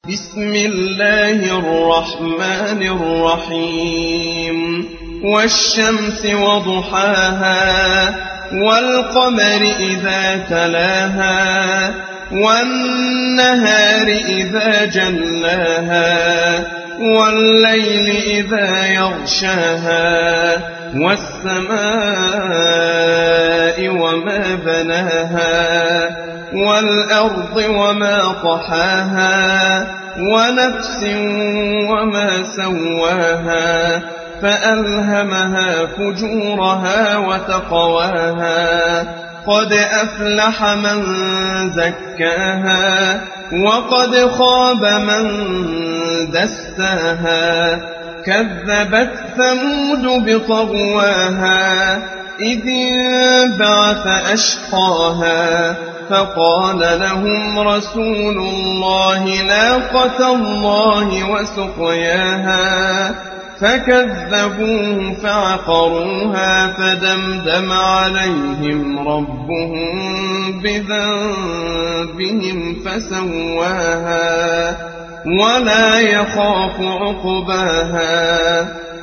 بسم الله الرحمن الرحيم والشمس وضحاها والقمر إذا تلاها والنهار إذا جلاها والليل إذا يغشاها والسماء وما بناها والأرض وما طحاها ونفس وما سواها فألهمها فجورها وتقواها قد أفلح من زكاها وقد خاب من دساها كذبت ثمود بطغواها إذ انبعث أشقاها فقال لهم رسول الله ناقة الله وسقياها فكذبوه فعقروها فدمدم عليهم ربهم بذنبهم فسواها ولا يخاف عقباها